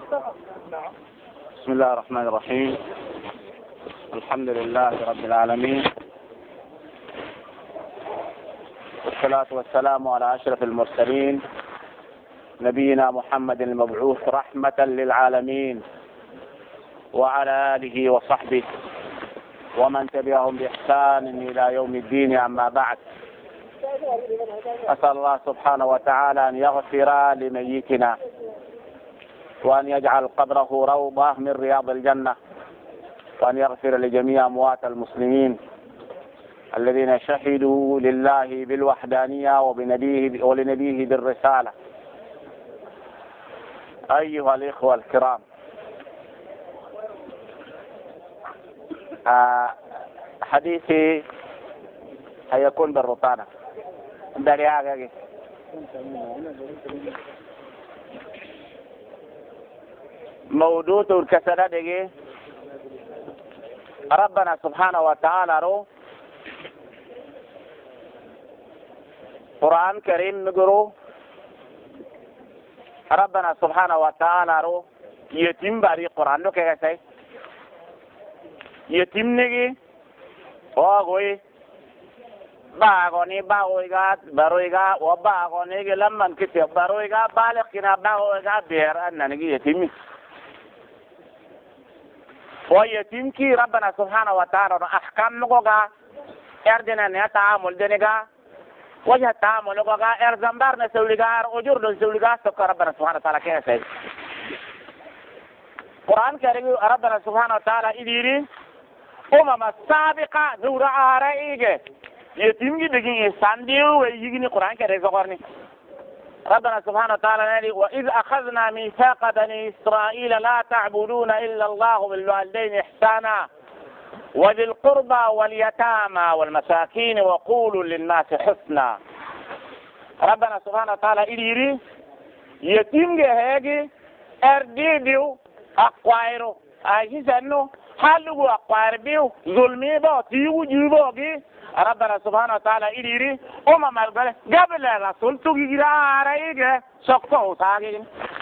بسم الله الرحمن الرحيم. الحمد لله رب العالمين، والصلاة والسلام على أشرف المرسلين نبينا محمد المبعوث رحمة للعالمين، وعلى آله وصحبه ومن تبعهم بإحسان إلى يوم الدين. أما بعد، أسأل الله سبحانه وتعالى أن يغفر لميتنا وأن يجعل قبره روضة من رياض الجنة، وأن يغفر لجميع أموات المسلمين الذين شهدوا لله بالوحدانية ولنبيه بالرسالة. أيها الإخوة الكرام، حديثي هيكون بالرطانة درياغي. موضوع الكسرة دي ربنا سبحانه وتعالى رو قرآن كريم نقرو ربنا سبحانه وتعالى رو يتم باري قرآن نو كيسي يتم نجي واغوي باغوني باغويغات بارويغا وباغوني لمن كتب بارويغا بالغ كنا باغويغا بير أن نجي يتمي ويتم كي ربنا سبحانه وتعالى أحكام نقوغا اردنا نتعامل دنيغا وجه التعامل نقوغا ارزمبار نسوليغا أجور نسوليغا سكر ربنا سبحانه وتعالى كيف سيد قرآن كريم ربنا سبحانه وتعالى إديري السابقة نور آرائيك يتم كي بجين سانديو ويجيني قرآن كريم سكرني ربنا سبحانه وتعالى نالي وإذ أخذنا ميثاق بني إسرائيل لا تعبدون إلا الله وبالوالدين إحسانا وذي القربى واليتامى والمساكين وقولوا للناس حسنا. ربنا سبحانه وتعالى إليري يتم جهاجي أرديديو أقوائرو أجي سنو حلو أقوائر بيو ظلمي بو تيو جيبوغي ربنا سبحانه وتعالى إليري القل قبل الرسول تجيرا عليك سقطه ساقين.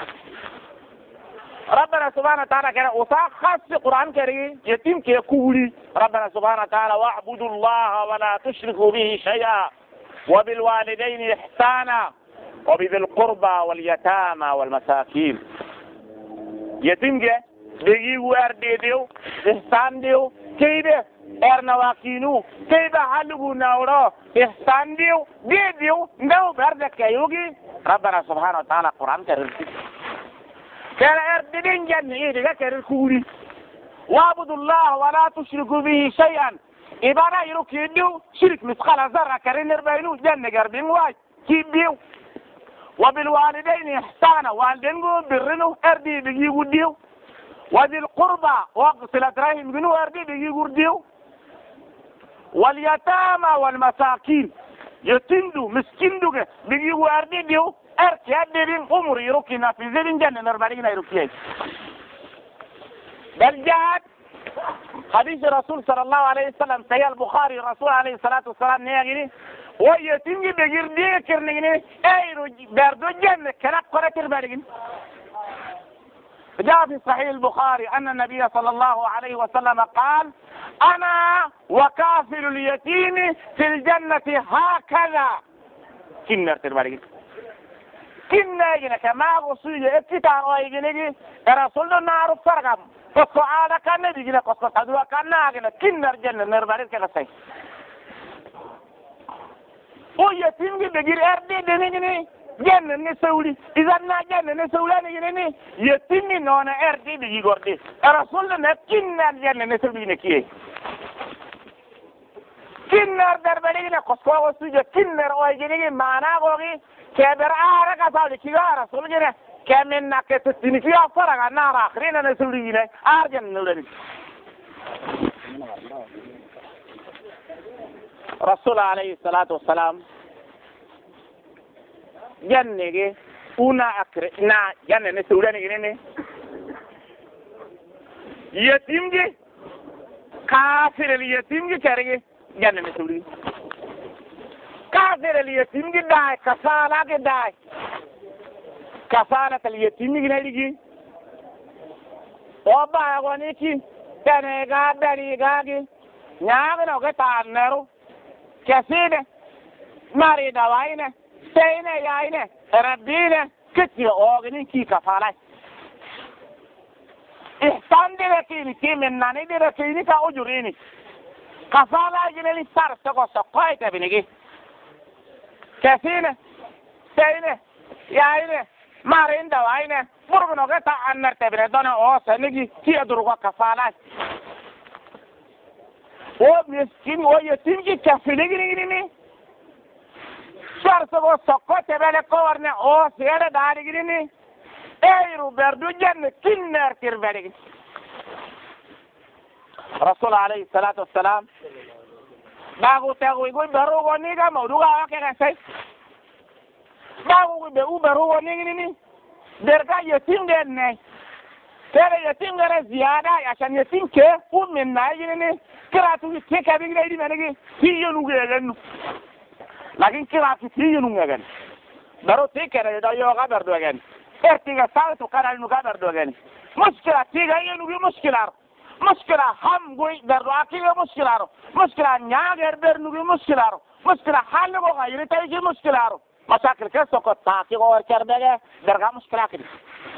ربنا سبحانه وتعالى كان وساق خاص في القرآن الكريم يتم كيقولي ربنا سبحانه وتعالى واعبدوا الله ولا تشركوا به شيئا وبالوالدين إحسانا وبذي القربى واليتامى والمساكين. يتم بيجي وردي ديو إحسان ديو كيده ارنواكينو كيده حلقو نورو إحسان ديو ديو نو بردك يوغي ربنا سبحانه وتعالى قرآن كريم كان ارددين جنة إيه كريم كوري وعبدوا الله ولا تشركوا به شيئا إبانا يروكي ديو شرك مسخالة ذرة كريم نربينو جنة قربين واي كيب ديو وبالوالدين إحسانا والدينو برنو اردي بيجيو ديو وذي القربى وصلة رحم بنو اردي بيجيو ديو واليتامى والمساكين يتندو مسكندو بيجيو اردي ديو ارتي ادبين عمر يروكينا في زين جنة نربالينا يروكيين. بل جاءت حديث الرسول صلى الله عليه وسلم سيد البخاري الرسول عليه الصلاة والسلام نيجي ويتنجي بيجير دي كرنيني ايرو بردو جنة كناك قرأت بالغين. جاء في صحيح البخاري أن النبي صلى الله عليه وسلم قال أنا وكافل اليتيم في الجنة هكذا. كنر تربالغين كنا يجينا كما غصوية اكتان ويجينا رسول نعرف فرقم فالسؤال كان يجينا قصة قدوة كان ناقنا كنا رجلنا نربالغين كغسي ويتيم بيجير اردي دنيني جنة نسولي إذا نا جنة نسولاني جنني يتيمي نونا اردي بيجي غردي رسولنا كنا جنة نسولي نكيه كنا دربالغين قصة غصوية كنا ويجينا معنا غوغي كبر آرك أصابي كيا رسول جنا كمن نكت تنفيا فرعا نارا آخرين نسولي جنا أرجن نولني. رسول عليه الصلاة والسلام جنة una na جنة نسولاني جنا يتيمجي كافر اليتيمجي كارجي جنة نسولي كافر اليتيم جداي كفالة جداي كفالة اليتيم جنايجي oba goniki tenega gagi nyaagno ke tanneru kesine mari dawaine teine yaine rabbine kiti ogni ki kafala ihsan diretini kimin nani diretini ka ujurini kafala jineli sar soko sokoite binigi kesine teine yaine mari dawaine burgno ke ta annar tebine dona o senigi ki adurgo kafala o miskin o yetim ki kafiligi sarso sokko tebele ko warne o seede daadi gini eyru berdu jenne kinner tirbedi rasul alayhi salatu wassalam bagu tagu igu beru woni ga mawduga ake ga sai bagu be u beru woni gini derga yetim den ne tere yetim gara ziyada ya shan yetim ke fu min na gini kiratu ke ka bi gidi menegi tiyonu gelen lakin kira tiyonu ngegen baro tikere da yoga berdu again ertiga salto kanal nu ga berdu again muskila tiga yenu gi muskila ham goy berdu akiga muskila nyaager bernu gi muskila halu go gayri tay gi muskilaro masakil ke soko taaki go kerbege berga muskila kidi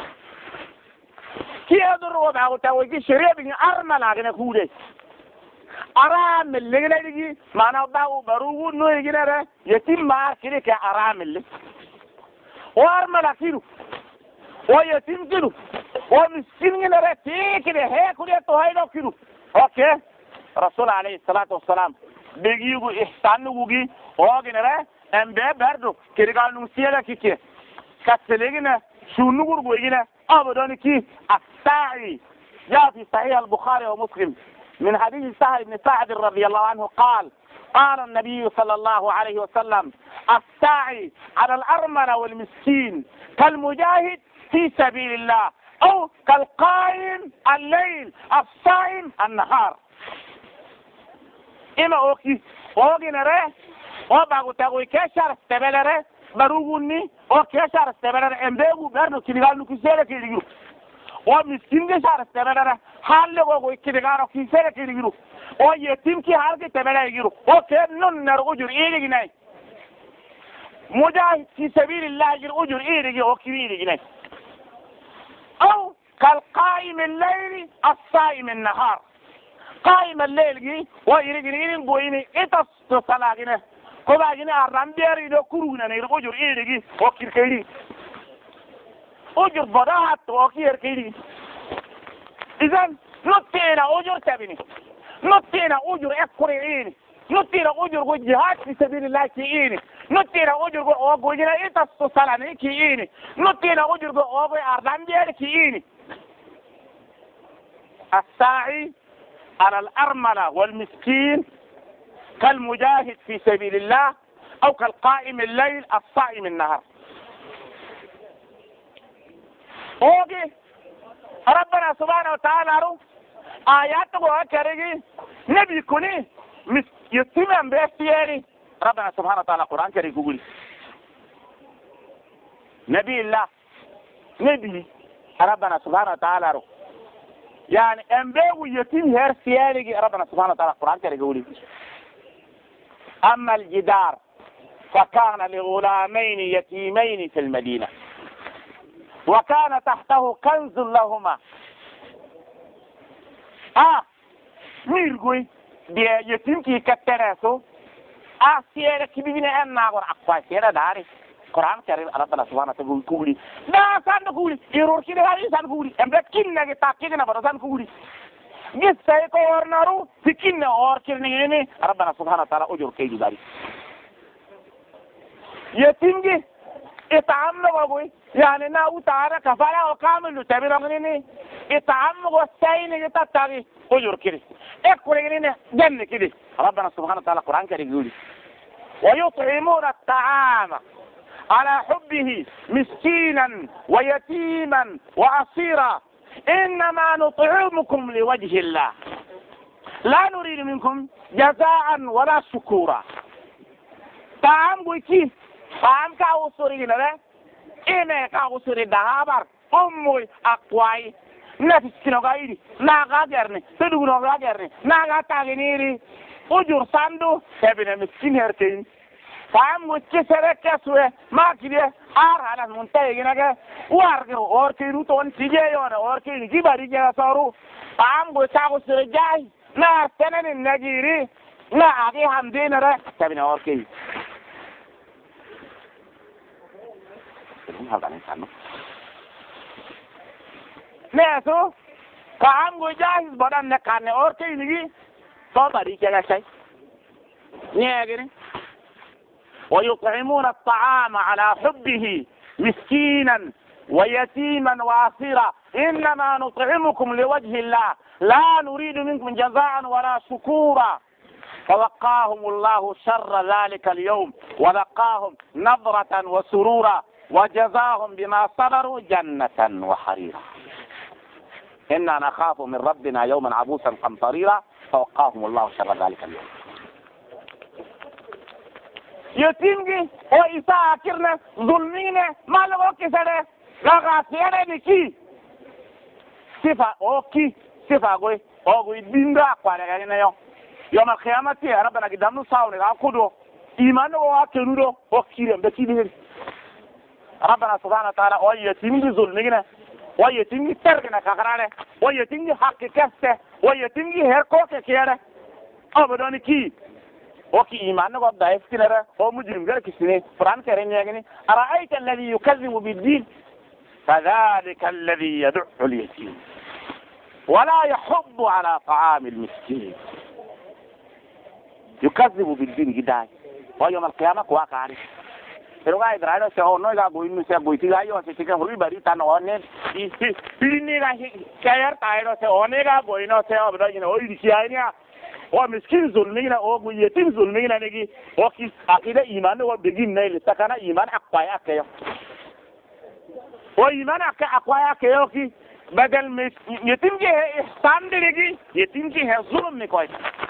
kiyadur go ba go tawi shiriya bi armala gene kude aram legilegi mana bawu barugu no yigire yetim ma kiri ke aram le war malakiru o yetim kiru o miskin ngere tikire he kure to haydo kiru okay rasul alayhi salatu wassalam begigu ihsanugi o ginere embe berdo kirigal nu siela kike katselegina shunugur goyina abadoni ki as-sa'i ya fi sahih al-bukhari wa muslim من حديث سهل بن سعد رضي الله عنه قال النبي صلى الله عليه وسلم الساعي على الأرملة والمسكين كالمجاهد في سبيل الله أو كالقائم الليل الصائم النهار إما أوكي نرى وباغو تاغوي كشار استبلره بروغوني أو كشار استبلره أمبيغو برنو كيلغال نكسيرة كيلغو o miskin de sar tebelere halle go kidigaro kisere kidigiru o yetim ki halke tebele giru o ken non nar ujur iligi nay mujahid fi sabilillah gir ujur iligi o kibiri nay aw kal qa'im al-layl as-sa'im an-nahar qa'im al-layl gi o iligi boyini etas to salagine ko bagine aramberi do kuruna nay ujur iligi o kirkeri ujur bodahat o kirkeri إذن نطينا أجر تبني نطينا أجر أكريين نطينا أجر جهاد في سبيل الله كيين نطينا أجر أوجنا إتصالنا كيين نطينا أجر أوجي أردان بير كيين الساعي على الأرملة والمسكين كالمجاهد في سبيل الله أو كالقائم الليل الصائم النهار أوجي ربنا سبحانه وتعالى آيات وكرجي نبي كوني يتم بيستيري ربنا سبحانه وتعالى القرآن كريم يقول نبي الله نبي ربنا سبحانه وتعالى يعني أنبيو يتم هرسياري ربنا سبحانه وتعالى القرآن كريم يقول أما الجدار فكان لغلامين يتيمين في المدينة وكان تحته كنز لهما ميرغوي دي يتيم كي كترسو سيرة كبيرة أن نقول أقوى سيرة داري قرآن كريم ربنا سبحانه وتعالى كولي لا سان كولي يرور كده هاي سان كولي أمبر كين نجي تاكيد نبرة سان كولي جسّي كورنارو سكين اور كرنيني ربنا سبحانه وتعالى أجر كيدو داري يتيم كي إطعامنا وابوي يعني ناو تعالى كفالا وكامل تبيرغنيني إطعام وساين يتتاغي أجر كده إكوريني جنة كده ربنا سبحانه وتعالى القرآن كريم يقول ويطعمون الطعام على حبه مسكينا ويتيما وأسيرا إنما نطعمكم لوجه الله لا نريد منكم جزاء ولا شكورا طعام بويكي طعام كاوسوري نلا إيه كاوسوري دهابر أمي أقواي na tiskino ga iri na ga garne tedugo ga garne na ga taginiri ujur sandu ebine miskin hertein fam mucci sere kaswe makide ar halas muntaye ginage warge orke ruton tije yona orke ni gibari ga saru fam go tago sere jai na tenen najiri na agi hamdinare ebine orke neso fam go jai bodan ne kanne orke ni so bari ga sai nyegini ويطعمون الطعام على حبه مسكينا ويتيما واسيرا انما نطعمكم لوجه الله لا نريد منكم جزاء ولا شكورا فوقاهم الله شر ذلك اليوم ولقاهم نظرة وسرورا وجزاهم بما صبروا جنة وحريرا إنا نخاف من ربنا يوما عبوسا قمطريرا فوقاهم الله شر ذلك اليوم يتيمجي وإساء أكرنا ظلمين ما لغو كسره لغاسيانة بكي صفة أوكي صفة أقوي أقوي بيندا أقواني غيرنا يوم القيامة ربنا قدامنا ساوني أقودو إيمانه وأكرنو وكيرم بكي بير ربنا سبحانه وتعالى ويتيمجي ظلمين ويتيمجي ترقنا كغرانه ويتيمجي حق كسته ويتيمجي هركوك كيره أبداني كي وكي إيمانه قد ضعيف كنرا هو مجرم غير كسنه فران كريم يغني أرأيت الذي يكذب بالدين فذلك الذي يدع اليتيم ولا يحض على طعام المسكين يكذب بالدين جداي ويوم القيامة كواكاري pero ga idraino se ono ga boinu se boiti ga yo se tika holi bari tan onne pilini ga kayar tairo se one ga boino se obdo ina o idisiania o miskin zulmina o bu yetim zulmina negi o ki akida iman o begin nail takana iman akwaya kayo o iman akwaya kayo ki badal yetim ge ihsan diregi yetim ge zulm ni koy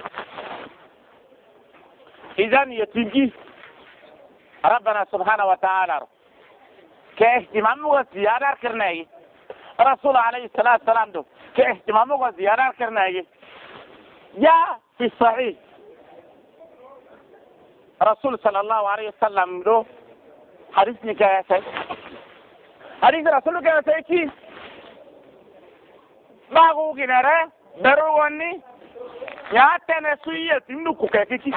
idan yetim gi ربنا سبحانه وتعالى كاهتمام وزيادة كرناي رسول عليه الصلاة والسلام دو كاهتمام وزيادة كرناي جاء في الصحيح رسول صلى الله عليه وسلم دو حديث نكاية حديث رسول كاية كي باغو جنرة درواني يا تنسوية تندو كوكاكي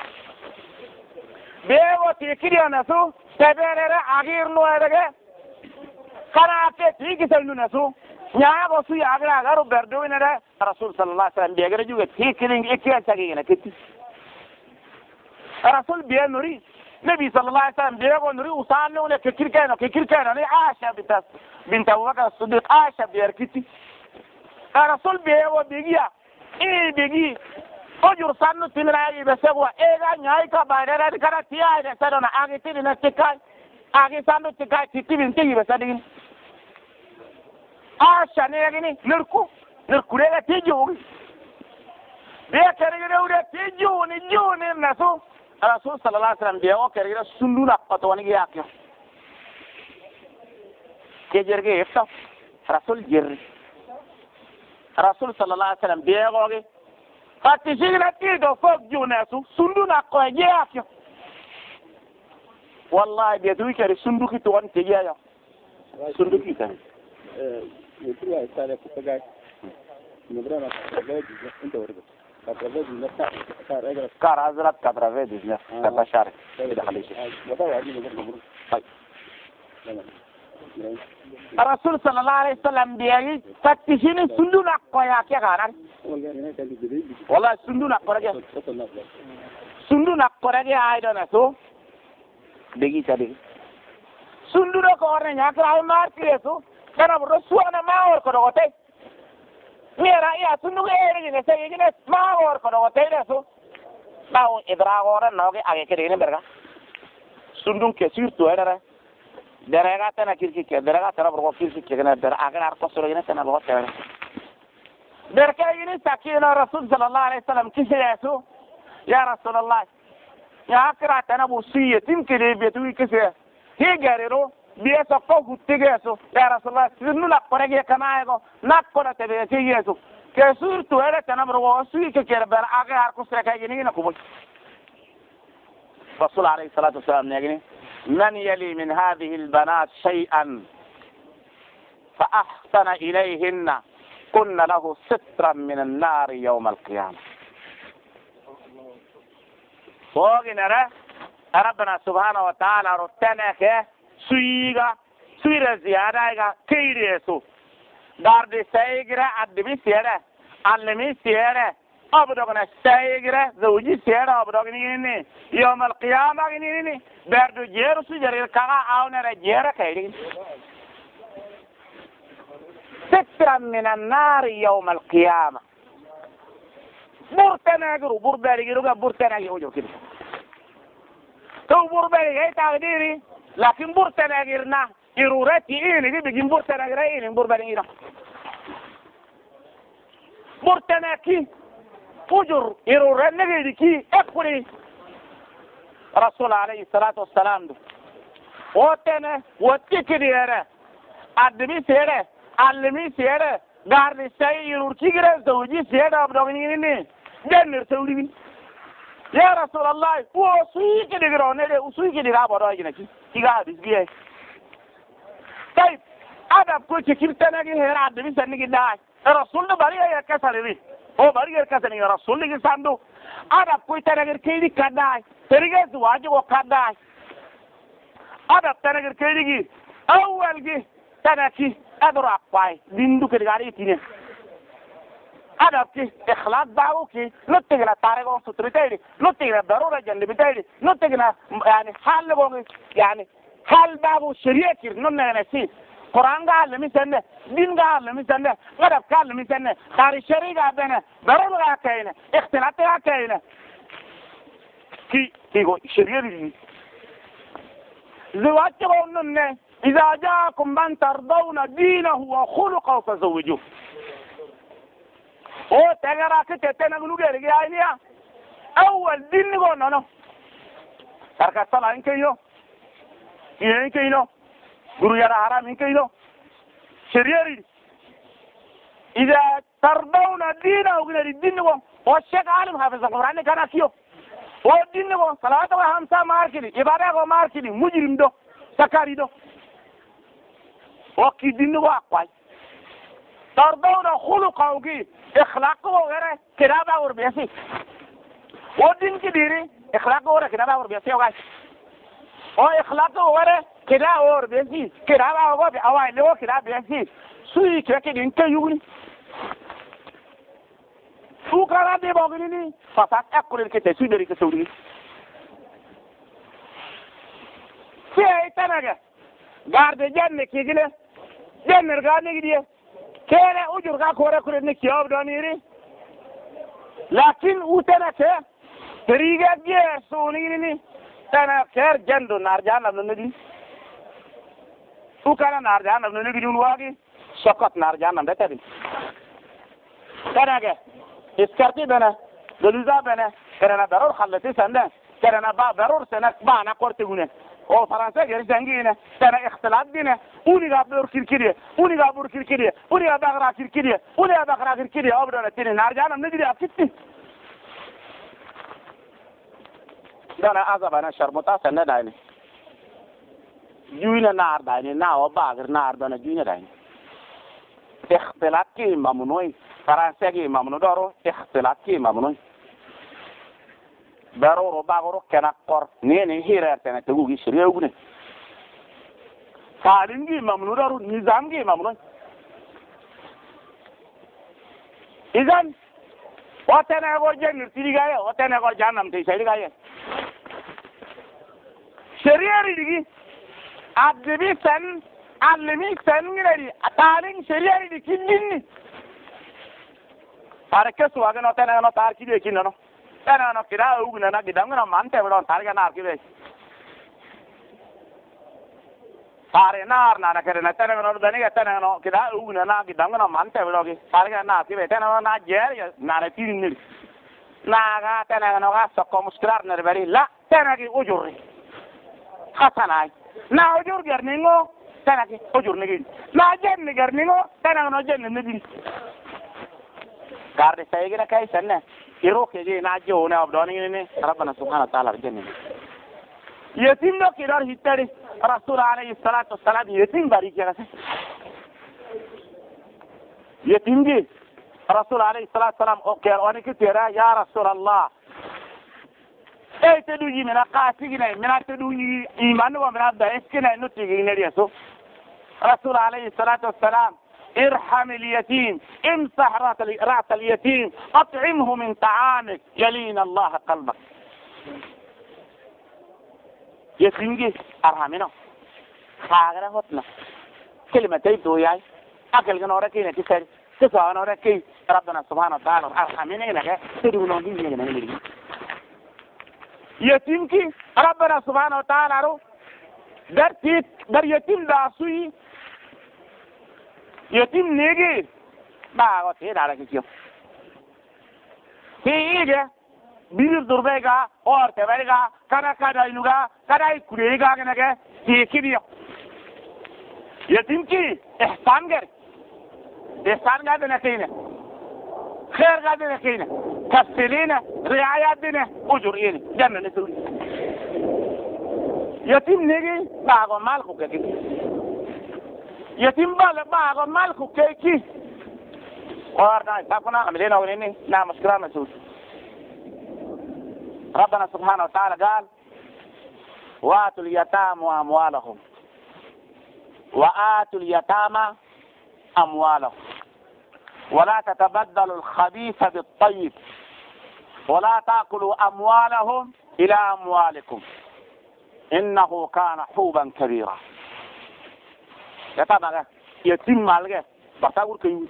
bewo tikiriyo nasu teberere agirnu edege kanate tikiselnu nasu nyago su yagra agaru berduinere rasul sallallahu alaihi wasallam begere juga tikiring ikiya sagina kiti rasul biya nuri nabi sallallahu alaihi wasallam bego nuri usanu ne kikirkeno ni aisha bint abubakar siddiq aisha biyar kiti rasul bewo bigiya bigi ojur sannu tinrayi be segwa ega nyai ka baidara kana tiya de sadona agi tini na tikai agi sannu tikai titibin tigi be sadin asha ne gini nirku rega tiju be kerigere ude tiju ni juni nasu rasul sallallahu alaihi wasallam be o kerigere sunduna patwani gi yakyo kejerge efta rasul jerri rasul sallallahu alaihi wasallam be o gi Fatti sigla tido fok junesu sunduna ko jeakyo wallahi be du kere sunduki to won te jeya sunduki tan yetru ay sale ko tagay no brana travay into ordo travay di nata car azrat travay di nata bashar ida khalishi wada wadi no gurbu hay rasul sallallahu alaihi wasallam biya fatti sini sunduna ko ya ke garan wala sunduna korage aidona so degi tadi sunduna ko orne nyakra ay martire so kana bro suana maor ko dote mera ya sundu ere ne sey ne maor ko dote de so bawo idragora noge age kede ne berga sundun ke surtout era derega tana kirki ke derega tana bro kirki ke ne der agar ko soro ne tana bro tere derka yini sakina rasul sallallahu alaihi wasallam kisiyasu ya rasulullah ya akra tana busiye timkide betu kisiya he garero biye sokko guttigeesu ya rasulullah sinu la korege kamaego nakkola tebe ke yesu ke surtu ere tanamro wo sui ke kere ber age har ko sreka yini na kubo rasul alayhi salatu wasalam ne man yali min hadhihi albanat shay'an fa ahsana ilayhinna kunna lahu sitran min an-nar yawm al-qiyamah foginara ربنا سبحانه وتعالى رتناك سويرة زيادة كيريسو دارد سيجرة أدبي سيرة علمي سيرة أبدوغنا سيجرة زوجي سيرة أبدوغني يوم القيامة غنيني بردو جيرو سجرير كاغا آونا جيرة كيرين سترا من النار يوم القيامة برتناجرو بربالجرو برتناجرو جو كده تو بربالي هي تقديري لكن برتناجرنا إرورتي إيه دي بيجي برتناجرا إيه بربالي إيه برتناكي فجر إرورنا نجدي كي أقولي رسول عليه الصلاة والسلام دو وتنا وتكدي هذا أدمي سيرة علمي سيرة دار الشيء إرورتي غير زوجي سيرة أبدوني جنر سولي يا رسول الله وصي كده غرونه وصي كده غابره جنكي تيغا بيسبيه طيب ادب كو تشكيلتنا غير هر ادمي سنغي داي رسول الله بري يا كسري هو بري يا كسري يا رسول الله ساندو ادب كو تنغير كيدي كداي تريغه زواج كو كداي ادب تنغير كيدي اول جي تنكي ادرا باي ديندو كده غاري تينه ادب كي اخلاق داو كي نتيجه تاريخ ستريتيري نتيجه ضروره جنبيتيري نتيجه يعني حال بوغي يعني حال بابو شريعه كيرنن نسي قران قال لمسنه دين قال لمسنه ادب قال لمسنه تاريخ شريعه بنا ضروره كاينه اختلاف كاينه كي هو شريعه زواج قولنا اذا جاءكم من ترضون دينه وخلقه فزوجوه o tagara ke tete na gulu gere ga iniya awwal din go nono sarka sala in kayo yen kayo guru yara haram in kayo shari'ari ida tardawna dina wa gari din go o shek alim hafiz alquran kana kiyo o din go salatu wa hamsa markini ibada go markini mujrim do sakari do o ki din go akwai tardawna khuluqa ugi اخلاق وغيره كرابه وربيسي ودين كديري اخلاق وغيره كرابه وربيسي وغاي او اخلاق وغيره كرابه وربيسي كرابه وغبي اوای لو كرابه بيسي سوي كدين كيوني سو كرا دي بوغني فسات اكل كده سوي دري كسوري في تناغا غارد جن كيجله جن رغاني دي كيرا أجر كا كورا كورني كياب دانيري لكن وتنا كه طريقة جه سونيني تنا كير جندو نارجان نبندي وكانا نارجان نبندي جنواجي سقط نارجان نبتدي تنا كه إسكارتي بنا دلوزا بنا كرنا ضرور خلتي سنة كرنا ضرور سنة بانا كورتيونه او فرنسا غير زنجينا ترى اختلاط بينا وني غابور كيركيدي وني غابور كيركيدي وني غابغرا كيركيدي وني غابغرا كيركيدي او بدنا تين نارجانا ندري اكيد دانا ازبانا شرمتا سنه دايني جوينا نار دايني ناو باغر نار دانا جوينا دايني اختلاط كي ممنوع فرنسا كي ممنوع دارو اختلاط كي ممنوع ضرورة باغرو كنا قر نيني هيرتنا تقولي شريعة وجنة تعليم جي ممنوع دارو نظام جي ممنوع إذن واتنا أقول جنة تيجي جاية واتنا أقول جانم تيجي جاية شريعة ريدي أدبي سن علمي سن غيري تعليم شريعة ريدي كيني أركز واجن واتنا أنا تاركي ده كينانو أنا كذا أقول أنا كذا أنا ما أنت بدون تاريخ نار كذا تاريخ نار نار كذا نتنا أنا بدني كذا كذا أقول أنا كذا أنا ما أنت بدون تاريخ نار كذا أنا جير نار تيرين لا تنا أنا سكوا مشكلة نربري لا تنا كي أجوري خسناي na ujur garningo tana ke ujur nigi na jen garningo tana no jen nigi garde saygira kai sanna iro ke je na je ona abdoni ne rabbana subhanahu wa ta'ala janni yetim no kidar hittari rasul alayhi salatu wassalam yetim bari ke gase yetim ji rasul alayhi salatu wassalam o ke oni ke tera ya rasul allah te du yi mena qasigi nay mena te du yi iman wa mena da eskina no tigi ne riaso rasul alayhi salatu wassalam ارحم اليتيم امسح رأس اليتيم اطعمه من طعامك يلين الله قلبك يتيمجي ارحمنا خاغرا هتنا كلمة تيبدو ياي اكل جنورا كينا تساري تسوى نورا كي ربنا سبحانه وتعالى ارحمنا لك تدونا دي يتيمكي ربنا سبحانه وتعالى رو در يتيم داسوي yetim negi ba ko te dala kiyo tiige bilir durbega or te berga kana kada inuga kada kurega kenake ti kiyo yetim ki ihsan ga dena kine khair ga dena kine tafsilina riayat dena ujur ini janna nisu yetim negi ba ko mal ko ke يتم باغ مالكو كيكي وارنا تاكونا عملنا ونيني لا مشكلة مسؤول ربنا سبحانه وتعالى قال وآتوا اليتامى أموالهم وآتوا اليتامى أموالهم ولا تتبدلوا الخبيث بالطيب ولا تأكلوا أموالهم إلى أموالكم إنه كان حوبا كبيرا يتابع يتم مالك برتاور كيو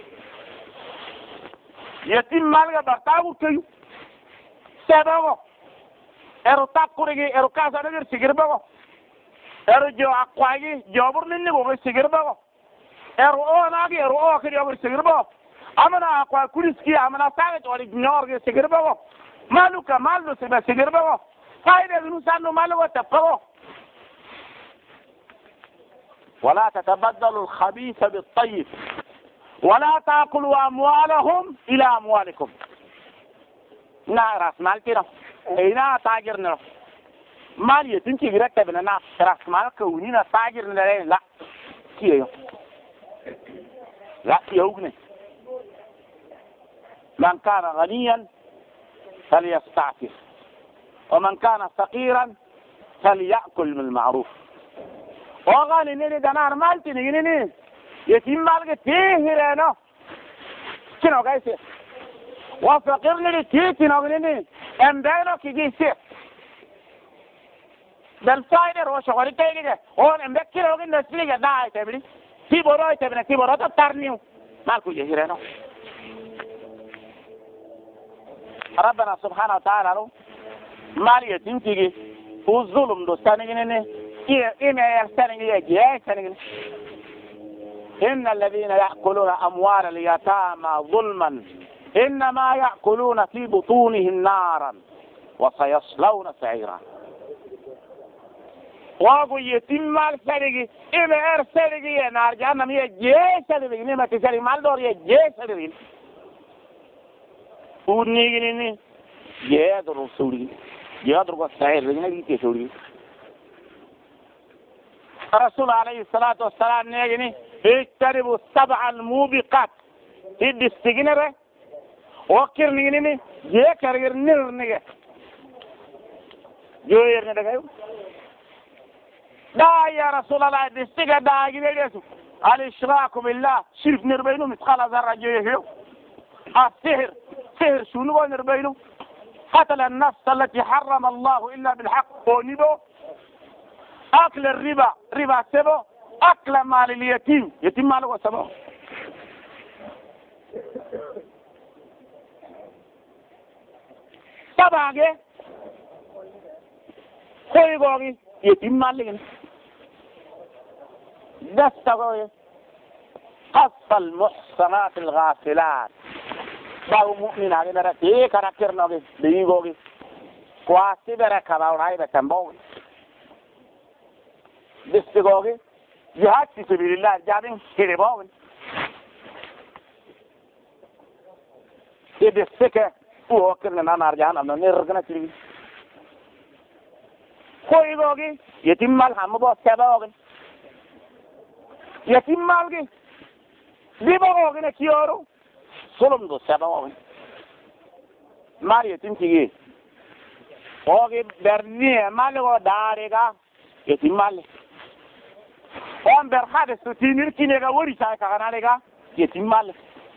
يتم مالك برتاور كيو سبعه إرتاق كوريجي إركاز أنا غير سيجر بقى إرجو أقوى جابر مني بقى سيجر بقى إرو ناقي إرو كذي جابر سيجر بقى أمنا أقوى كوريسكي أمنا ساعد ولا جنور سيجر بقى مالو سبع سيجر بقى فايدة نوسانو مالو وتفقه ولا تتبدلوا الخبيث بالطيب ولا تأكلوا أموالهم إلى أموالكم نا راس مال كنا إنا تاجر نرى مال يتم تجرك تبنا راس مال كونينا تاجر نرى لا كيو لا كيوغني من كان غنيا فليستعفف ومن كان فقيرا فليأكل بالمعروف وغاني نيني دانار مالتي نيني يتيم مالك تيهيرنا كنو قايسي وفقير نيني تيتي نيني امبينو كيجيسي بالفايدة روشة وريكي كده هون امبكي روغي نسلي جدا تبلي تيبورو تبنا تيبورو تبترنيو مالكو يهيرنا ربنا سبحانه وتعالى مال يتيم تيجي والظلم دوستاني نيني إن الذين يأكلون أموال اليتامى ظلما إنما يأكلون في بطونهم نارا وسيصلون سعيرا واقو يتم مال سرقي إما أرسلقي نار جهنم يجيش سرقي نما تسرق مال دور يجيش سرقي ونيجي يدرو سوري يدرو سعير لجنة سوري الرسول عليه الصلاة والسلام نيجي اجتنبوا السبع الموبقات يدي السجنرة وكر نيجي يكر يرنير نيجي جو يرنير نيجي دا يا رسول الله دي السجن دا يجي الاشراك بالله شرك نربينه مثقال ذرة جو يهيو السحر سحر شنو نربينه قتل النفس التي حرم الله إلا بالحق ونبو أكل الربا ربا سبو أكل مال اليتيم يتيم ماله سبو سبعة خوي غوغي يتيم مالين دست غوي قص المحصنات الغافلات باو مؤمن هذه نرتي كراكير نوغي بيغوغي كواسي بركة باو راي بتنبوغي bistigogi jihad fi sabilillah jabin kiribawin ide seke uo kirna nanar jahanam na nirgana tiri koy gogi yetimmal hambo sebawogin yetimmal gi dibagogi na kiyoru sulum do sebawogin mar yetim tigi ogi bernie malgo darega yetimmal on ber hade so tinir kinega wori sa ka kanarega yetimmal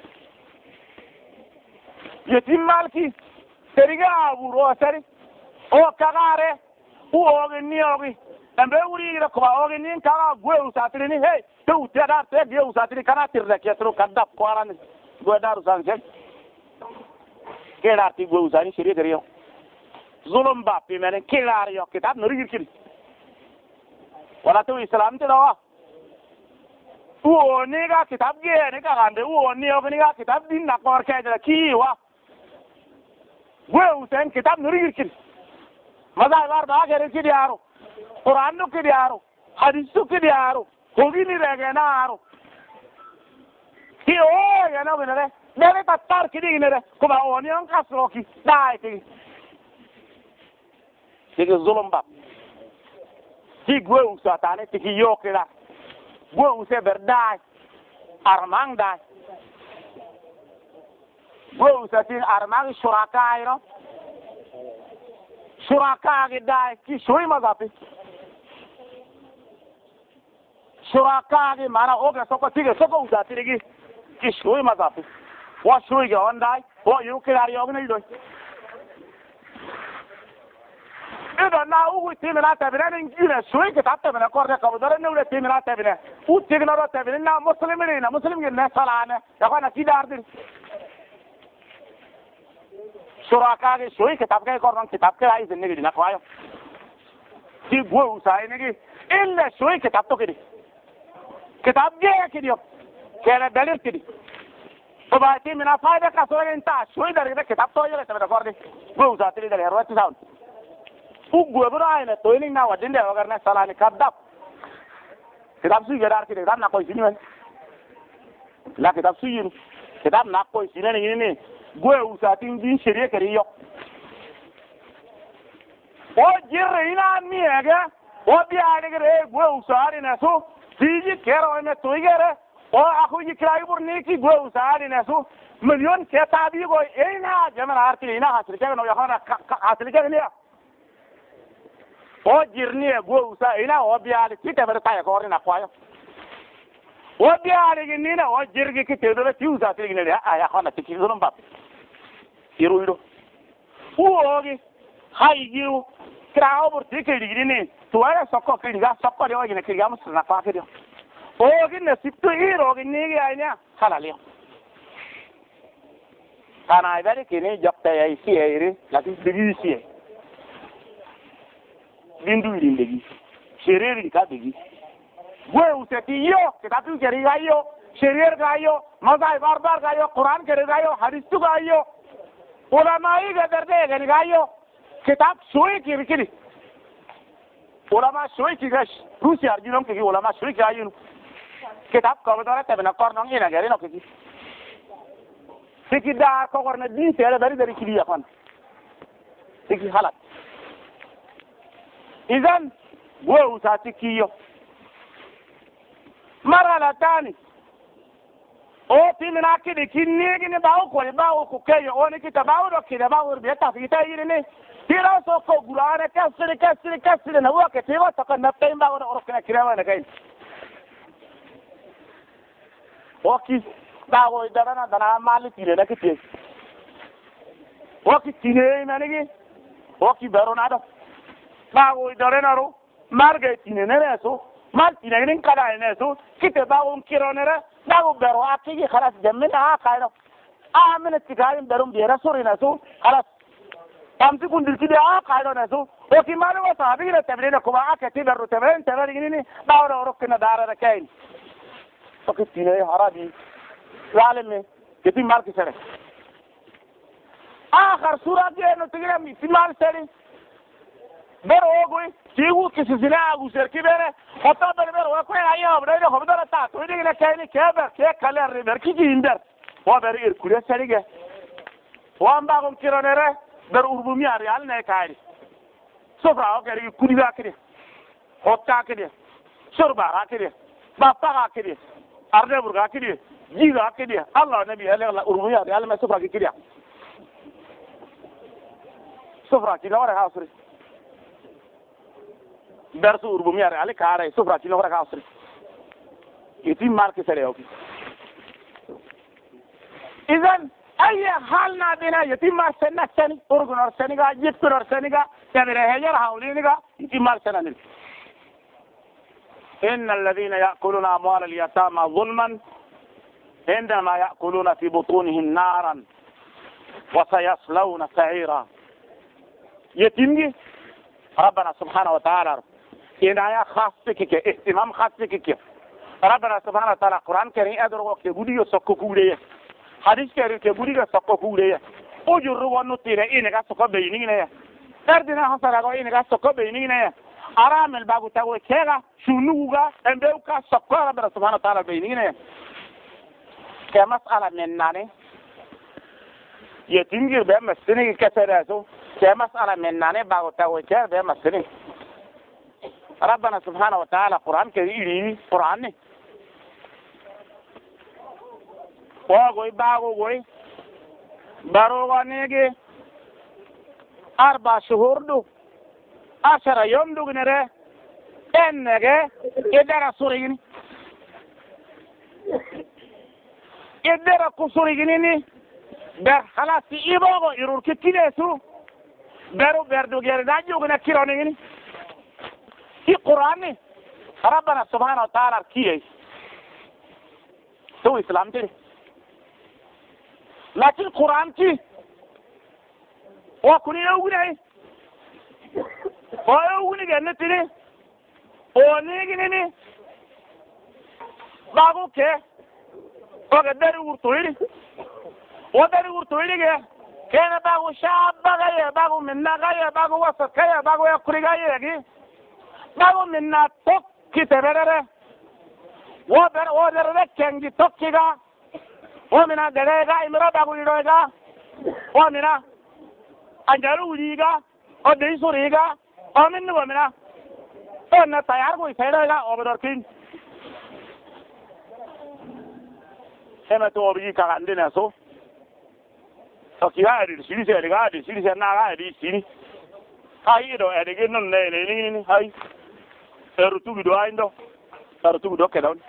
ki seriga aburo seri o kagare ogi niogi ambe wuri ira ko ogi nin kaga gwe usatri ni hey to utada te gwe usatri kana tirda ketro kadap kwaran gwe daru sanse kera ti gwe usani shiri keriyo zulum ba pi menen kilar yo kitab no rigir wala to islam te dawa uo ni ga kitab ge ni ka gande uo ni ogi ni ga kitab din na kor ka da kiwa gwe usen kitab no rigir maza bar ba gere ki diaro Quran nu ki diaro hadis ki diaro hogi ni rege na aro ki o ya na bene deve tattar ki dinere kuma oni on kasroki dai ti zulum ba ti gwe usatane ti ki yokira gwe use berdai armang dai gwe usatin armang shurakairo shuraka ge dai ki shoy mazapi shuraka ge mana oga soko tige soko usatire gi ki shoy mazapi wa shoy ge ondai wa yukirari ogni do ido na ugu timina tabina ngine shoy ke tatabina korre ka dore ne ule timina tabina u tigna ro tabina na muslim ge ne salane ya kana kidar dir shuraka ge shoy kitab ke korban kitab ke ai zinne gi na kwayo ti gwe usai ne gi illa shoy kitab to kidi kitab ge kidio kera dalir kidi to ba ti mina faida ka so enta shoy dar ge kitab to yele tabe kordi gwe usatri dar herwati sound u gwe bra ina to ni na wadinde wagar na salani kadap kitab su ge dar kidi dan na koy sini la kitab su yin kitab na koy sini ni gwe usatin din shirye kare yo o jirre ina miege o biade gere gwe usari na so tiji kero ne toigere o akhu ji krai burni ki gwe usari na so million ke tabi go ina jamana arti ina hasri ke no ya hana hasri ke ne o jirni gwe usa ina o biade ki te ber ta ko na kwayo o biade gi ni na o jirgi ki te do ti usati gi ne ya hana ti zulum ba iruido uogi haigiu krao burti kiri ni tuara sokko kiri ga sokko de ogi ne kiri ga musna pa kiri ogi ne siptu irogi ni ga ina halale kana ibari kini jokta ya isi ere lati digi isi bindu irindegi shereri ka digi gwe useti yo kitatu kiri ga yo sherer ga yo mazai barbar ga yo quran kiri ga yo hadis tu ga yo ulama ga derde ga ni ga yo kitab shoy kiri ulama shoy ki gash rusi arjunam ki ulama shoy ki ayun kitab ko dara te na korno ina gari no ki siki da ko korna din tere dari kili ya fan siki halat idan wo usati kiyo marala tani o timina kidi kinni gini bawo ko keyo oni kita bawo do kida bawo be ta fita yiri ne tira so ko gurane kasiri na wa ke tiwa to kan napay bawo do kana kirawa na kai oki bawo dana mali tire na kiti oki tine manigi oki barona do bawo darana ro marga tine ne so mal tine ngin kada ne so kite bawo kironere dago bero akigi khalas jamina khairo amina tigarim darum bi rasuri nasu khalas tamti kundir kide khairo nasu o ki malu wa sahabi na tabrina kuma akati daru tabren tabari ni dawra rokna dara kain to kitine harabi zalime kiti mal ki sare akhar sura de no tigram timal sare bero goy tigu kisizina agu serki bere hatta bero ko ayo bere ko bere ta to diga kayni kebe ke kale river ki jinder wa bere ir kure serige wa mba ko kironere ber urbumi arial ne kayri sofra o keri kuri ba kiri hotta kiri sorba ga kiri bappa ga kiri arde burga kiri jiga kiri allah nabi ala urbumi arial me sofra ki kiri sofra ki lawara ha suri bersu urbumi arial kare sofra ki lawara ha suri iti marke sere oki idan أي حالنا بنا يتم سنة سنة أرجون سنة جبر سنة كبر هجر حولينك يتم سنة إن الذين يأكلون أموال اليتامى ظلما عندما يأكلون في بطونهم نارا وسيصلون سعيرا يتم ربنا سبحانه وتعالى عناية خاصة اهتمام خاصة ربنا سبحانه وتعالى القرآن كريم أدرك كبودي يسككوليه hadis kere ke buri ga sakko kuure ya o jurru wonno tire ine ga sakko be ni ne dardina hasara go ine ga sakko be ni ne aramel bagu tawo kega shunuga embe ka sakko rabbi subhanahu wa ta'ala be ni ne ke mas'ala men nane yetingir be masini ke sere so ke mas'ala men nane bagu tawo ke be masini rabbana subhanahu wa ta'ala qur'an ke iri qur'an ne وغوي باغوي باروغانيغي 4 شهور دو 10 يوم دو نره انغه ادرا سوريني ادرا كسوريني ده خلاص يبغوا يرور كتينسو بيرو بيردو غير داجو غنا كيرونيني في قران ربنا سبحانه وتعالى كيي تو اسلام تي لكن القرآن كي وكوني يوغني ويوغني جنتني ونيجني باغو كي وقدر ورطويني ودر ورطويني كان باغو شاب غاية باغو منا غاية باغو وسط غاية باغو يقري غاية باغو منا توكي تبرر ودر ركنجي توكي غا ومنا دغايغا امرا باغوليغا ومنا انجاروليغا وديسوريغا ومن ومنا ان تيارغو يسيرغا اوبدوركين هما تو بيجي كاندينا سو سوكيا دي سيري سيرغا دي سيري سيرنا دي سيري هاي دو ادغي نون ني هاي ارتو بيدو ايندو ارتو بيدو كدون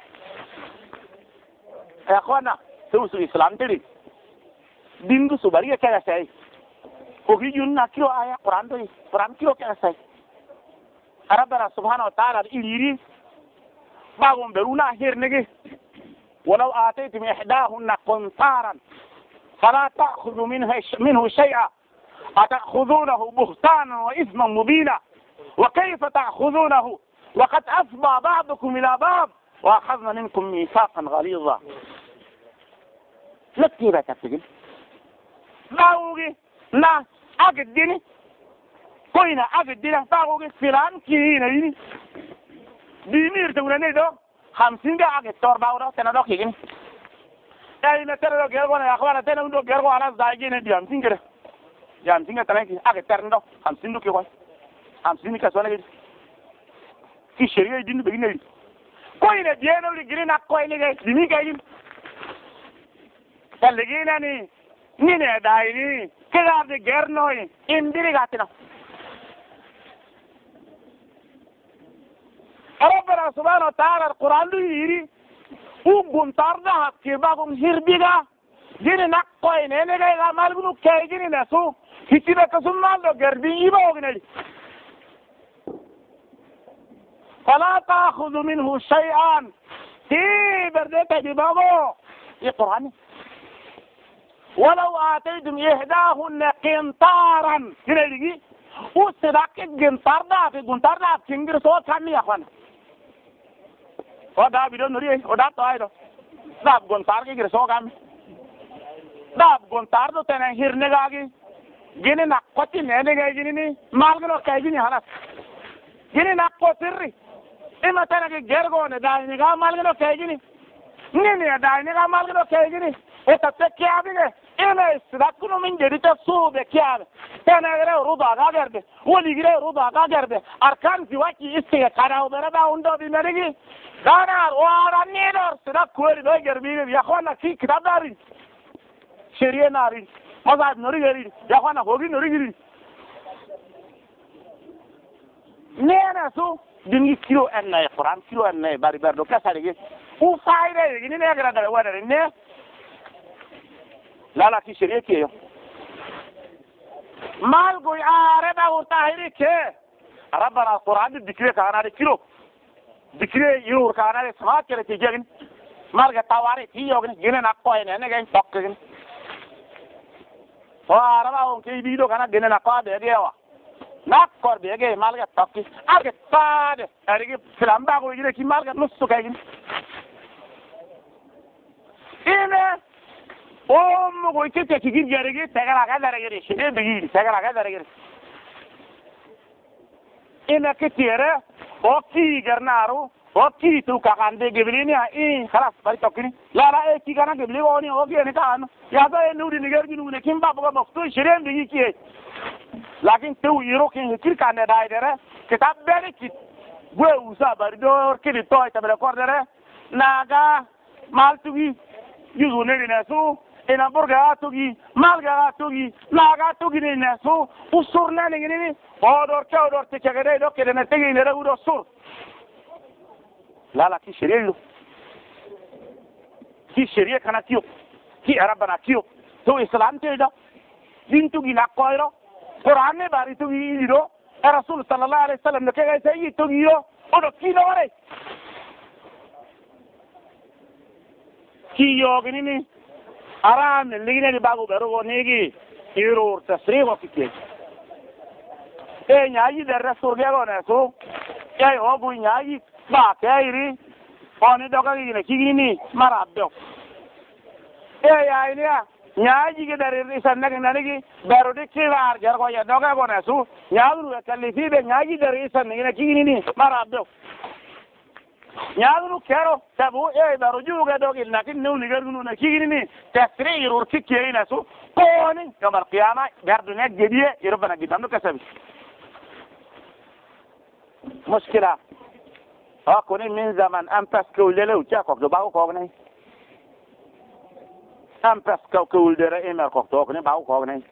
يا اخوانا سوسو اسلام تري دينغو سوباريا كذا ساي وفي يونا كيلو آية قرآن كيلو كذا ساي ربنا سبحانه وتعالى إليري باغم برونا هير نجي ولو آتيتم إحداهن قنطارا فلا تأخذوا منه شيئا أتأخذونه بهتانا وإثما مبينا وكيف تأخذونه وقد أفضى بعضكم إلى بعض وأخذنا منكم ميثاقا غليظا لكي بتفجل باوغي لا أقدني كوينا أقدنا باوغي فلان كينا يني ديمير تقولني دو 50 دا أقد تور باورا تنادو كيجين يعني نترى دو غيرغونا يا أخوانا تنادو غيرغو أنا زايجين دي 50 كده دي 50 تلانكي أقد ترندو 50 دو كيوان 50 كسوانا كده في شريعة دين بيجين كوينا ديانا ولي جرين أكويني كده ديمي كيجين Pellegrini nine dai che guarda Gernoi indirigatino ربنا سبحانه وتعالى القرآن يري وبنتارنا كبابهم هربيغا جيني نقوين هنغا مالبنو كي جيني نسو كتيبا كسنان لو غربي يبا وغنالي فلا تأخذ منه شيئا تي بردك جبابو القرآن ولو آتيتم إحداهن قنطارا هنا يجي وصدق قنطار ده في قنطار ده كينجر صوت كامي يا أخوان وده بيدو نوري وده طايره ده قنطار كينجر صوت كامي ده قنطار ده تنا هيرنغاغي gini na koti nene ga gini ni malgano kai gini halas gini na kotirri ima tana ke gergo ne da ni ga malgano kai gini ni da ni ga malgano kai gini o tatte kya bi ge ina israkunu min jedita sube kya tana gere ruda ga garbe wali gere ruda ga garbe arkan ziwaki istiga kana ubera ba undo bi merigi dana wara ni dor sidak kueri do gerbi ya khona ki kitab dari shari'a nari mazhab nori gari ya khona hogi nori giri nena so dingi kilo en na Quran kilo en na bari berdo kasarige u faide ni ne gara da wada ne lala ki shari'a ke mal goy araba u tahiri ke rabbana Quran dikre kana de kilo dikre yur kana de sama kere ke jegin mal ga tawari ti yogin gene na ko ne ga tokkin o araba on ke bido kana gene na ko de gewa nakkor bege malga tokki age paade arigi filamba ko yire ki malga nusu kaygin ine o mo kite ki girgerigi tegara ga daragiri shide bigi tegara ga daragiri ine kitire o ki garnaru o ki tu ka kande geblini ha khalas bari tokkini la la e ki kana gebli woni o ki ni kan ya da e nudi ni gergi nu ne kimba ko mokto shide bigi ki lakin tew yiro kin hikir kane daidere kitab beri kit gwe usa bardor kili toy tabele kordere naga maltugi yuzu ne nesu ina burga tugi malga tugi naga tugi ne nesu usur ne ngini odor chawdor te chagade do kede ne tegi ne rawu do sur lala ki shiriyo ki shiriya kana kiyo ki arabana kiyo to islam te do din tugi na koiro Quran ne bari to yiro Rasul sallallahu alaihi wasallam ne kega sai to yiro odo kino wore ki yogini ni aram ligine ni bago bero negi yiro tasrigo kike e nyaayi der Rasul gego ne so e ogu nyaayi ba kairi oni doga gine kigini ni marabdo e ya ilia nyaaji ge dari risan nag nanigi berode kiwar jar ko ya doga bona su nyaadru kalifi be nyaaji dari risan ne kigini ni marabdo nyaadru kero tabu e baruju ge dogi nakin nu ligar nu na kigini ni tasri irur kikke ina su koni kamar qiyama berdu ne gediye irbana gidandu kasabi mushkila akoni min zaman am pasko lele ucha ko do bago ko ne am pasko ko uldere emer ko to ne bago ko ne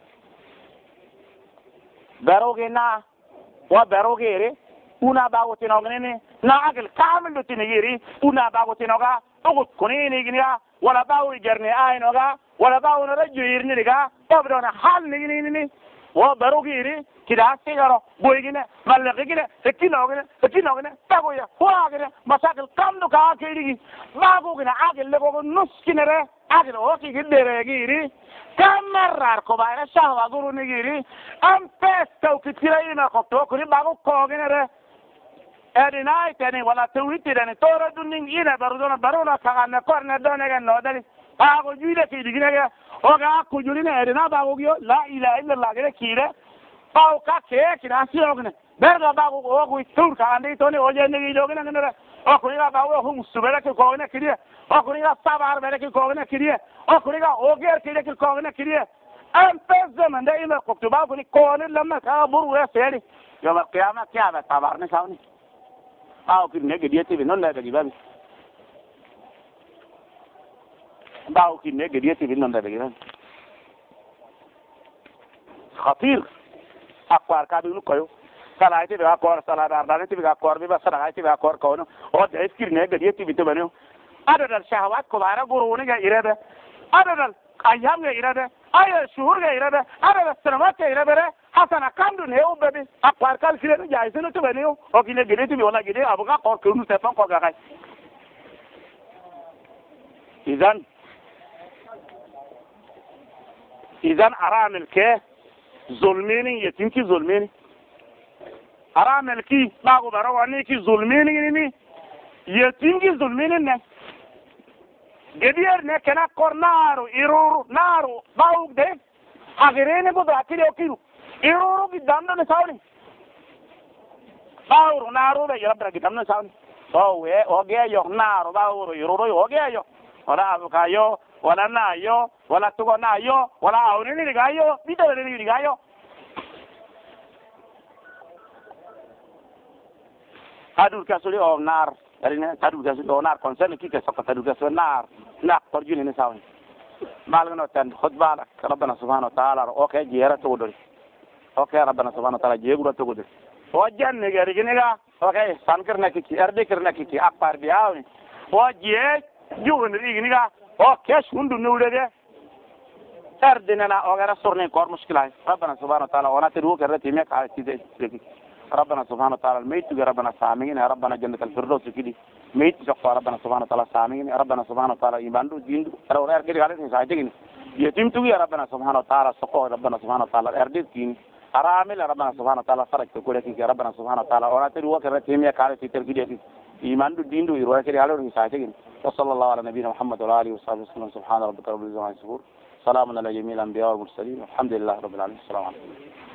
baroge na wa baroge re una bago tinogne ne na agel kamel do tiniri una bago tinoga ogo koni ne gina wala bawo jerne ay noga wala bawo no rajo irni ga obdona hal ni wa baroge re kida sigaro boygine mallegine ekinogine tagoya hoagine masakil kamdu ka kirigi bagugina agil lego nuskinere agil oki gidere giri kamarar ko bayra shahwa guru ni giri am pesto kitira ina ko to kuri bagu koginere edinai tani wala tawitira ni tora dunning ina barona kagane korne donega nodali bago juide kidigine oga kujulina edina bagu yo la ilaha illallah gere kire Pau kake kina siyogne berga bago ogu tur kande toni oje ne gidogne ngene o kuriga bago hum subera ke kogne kiriye o kuriga sabar bere ke kogne kiriye o kuriga oger kire ke kogne kiriye am pezze mande ina kokto bago ni kogne lamma ka buru ya seri yom qiyama kya ba sabar ne sawni aw kirne gediye tibi non la gedi babi bago kirne gediye tibi non la gedi khatir akwar ka bi koyo sala ite ba kor sala dar dar ite ba kor bi ba sala ite ba kor kono o de iskir ne gadi ite bito bano adadal shahawat ko bara guru ne ga irada adadal ayyam ga irada ay shuhur ga irada adadal sanamat ga irada hasana kandu ne o bebe akwar kal sire ne jai sino to bano o kine gadi ite bi ona gadi abuga kor kunu se pan ko ga kai idan aramil ke zulmini yetinki zulmini aramel ki bago barawani ki zulmini ni yetinki zulmini ne gedier ne kana kornaru iruru naru baug de agirene bodo akili okiru iruru gidamno ne sawni bawru naru be rabbana gidamno sawni so we oge yo naru bawru iruru oge yo wala abukayo wala nayo wala tugo nayo wala awni ni gayo bidare ni gayo hadur kasuli o nar arina hadur kasuli o nar concerne ki ke sokka hadur kasuli nar nak torjuni ni sawni malgano tan khutba rabbana subhanahu wa ta'ala o ke jera to dori o ke rabbana subhanahu wa ta'ala jegura to dori o janne gari giniga o ke sankar na ki arde kirna ki akpar biawni o je jugun riginiga o ke shundu nude de ardina o gara sorne kor mushkila rabbana subhanahu wa ta'ala ona tiru kerati me ka tide ربنا سبحانه وتعالى الميت ربنا سامين يا ربنا جنة الفردوس كدي ميت شق ربنا سبحانه وتعالى سامين يا ربنا سبحانه وتعالى إيمان دو دين دو أرور كدي قالت نساعدين يتيم توي يا ربنا سبحانه وتعالى سقوا ربنا سبحانه وتعالى أردت دين أرامل ربنا سبحانه وتعالى فرج تقول يا ربنا سبحانه وتعالى أنا تروى كرتهم يا كارث تركيدي إيمان دو دين دو يروى كدي قالت نساعدين وصلى الله على نبينا محمد وعلى آله وصحبه وسلم سبحان ربك رب العزة عما يصفون سلام على جميع الأنبياء والمرسلين والحمد لله رب العالمين السلام عليكم